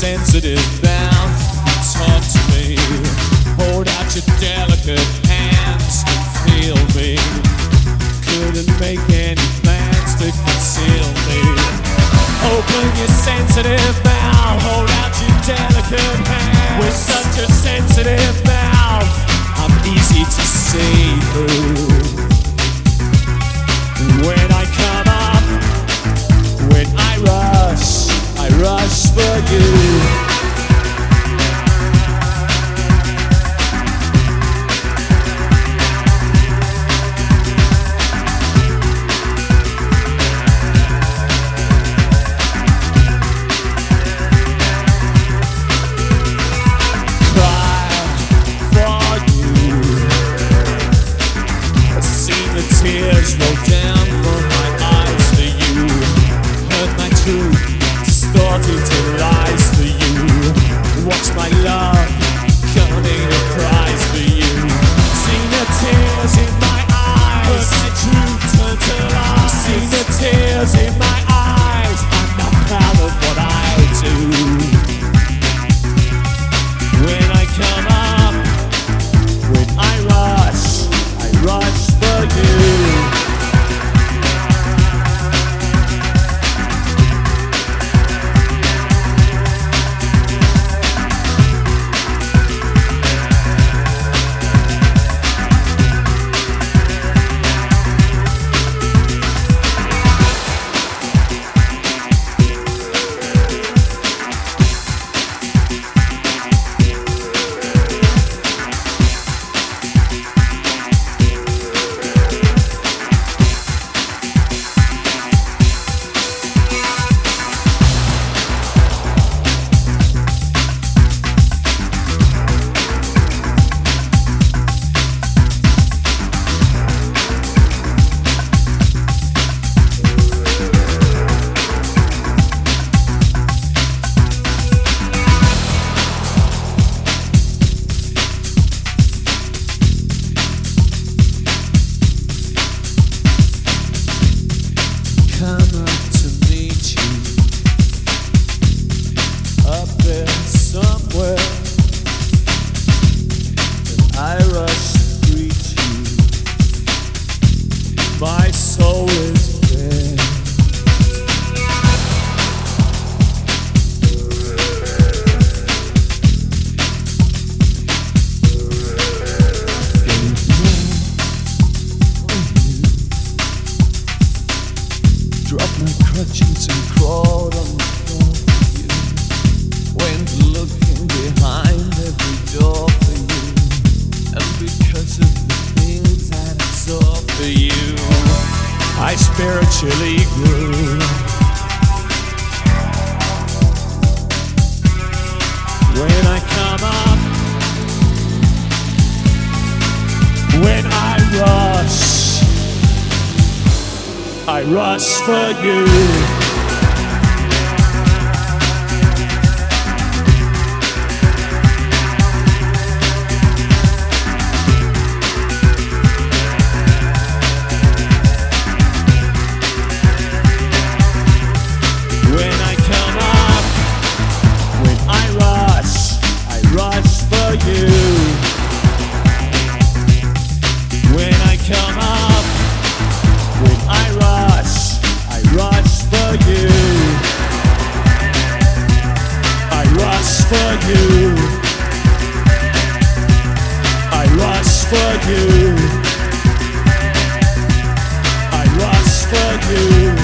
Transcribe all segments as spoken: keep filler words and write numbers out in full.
sensitive mouth, talk to me. Hold out your delicate hands and feel me. Couldn't make any plans to conceal me. Open your sensitive mouth, hold out your delicate hands. With such a sensitive mouth, I'm easy to see through. When I come up, when I rush, I rush for you. Tears roll down from my eyes for you. Heard my truth distorted to lies for you. Watch my love coming a prize for you. Seen the tears in my eyes, heard my truth turn to lies. Seen the tears in my eyes, I'm not proud of what I do. When I come up, when I rush, I rush for you. My soul is dead. Dropped my crutches and crawled on the floor for you. Went looking behind every door for you. And because of the things that I saw for you, I spiritually grew. When I come up, when I rush, I rush for you. For you, I rush for you, I rush for you.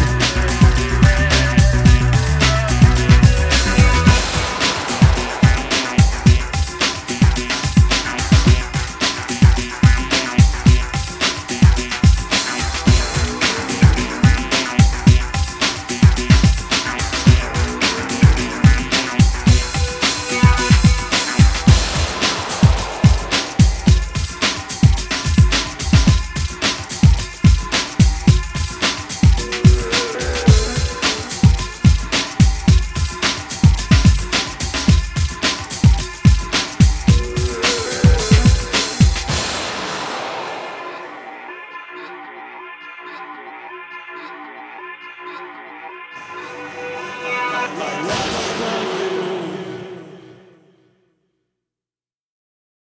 La, la, la, la.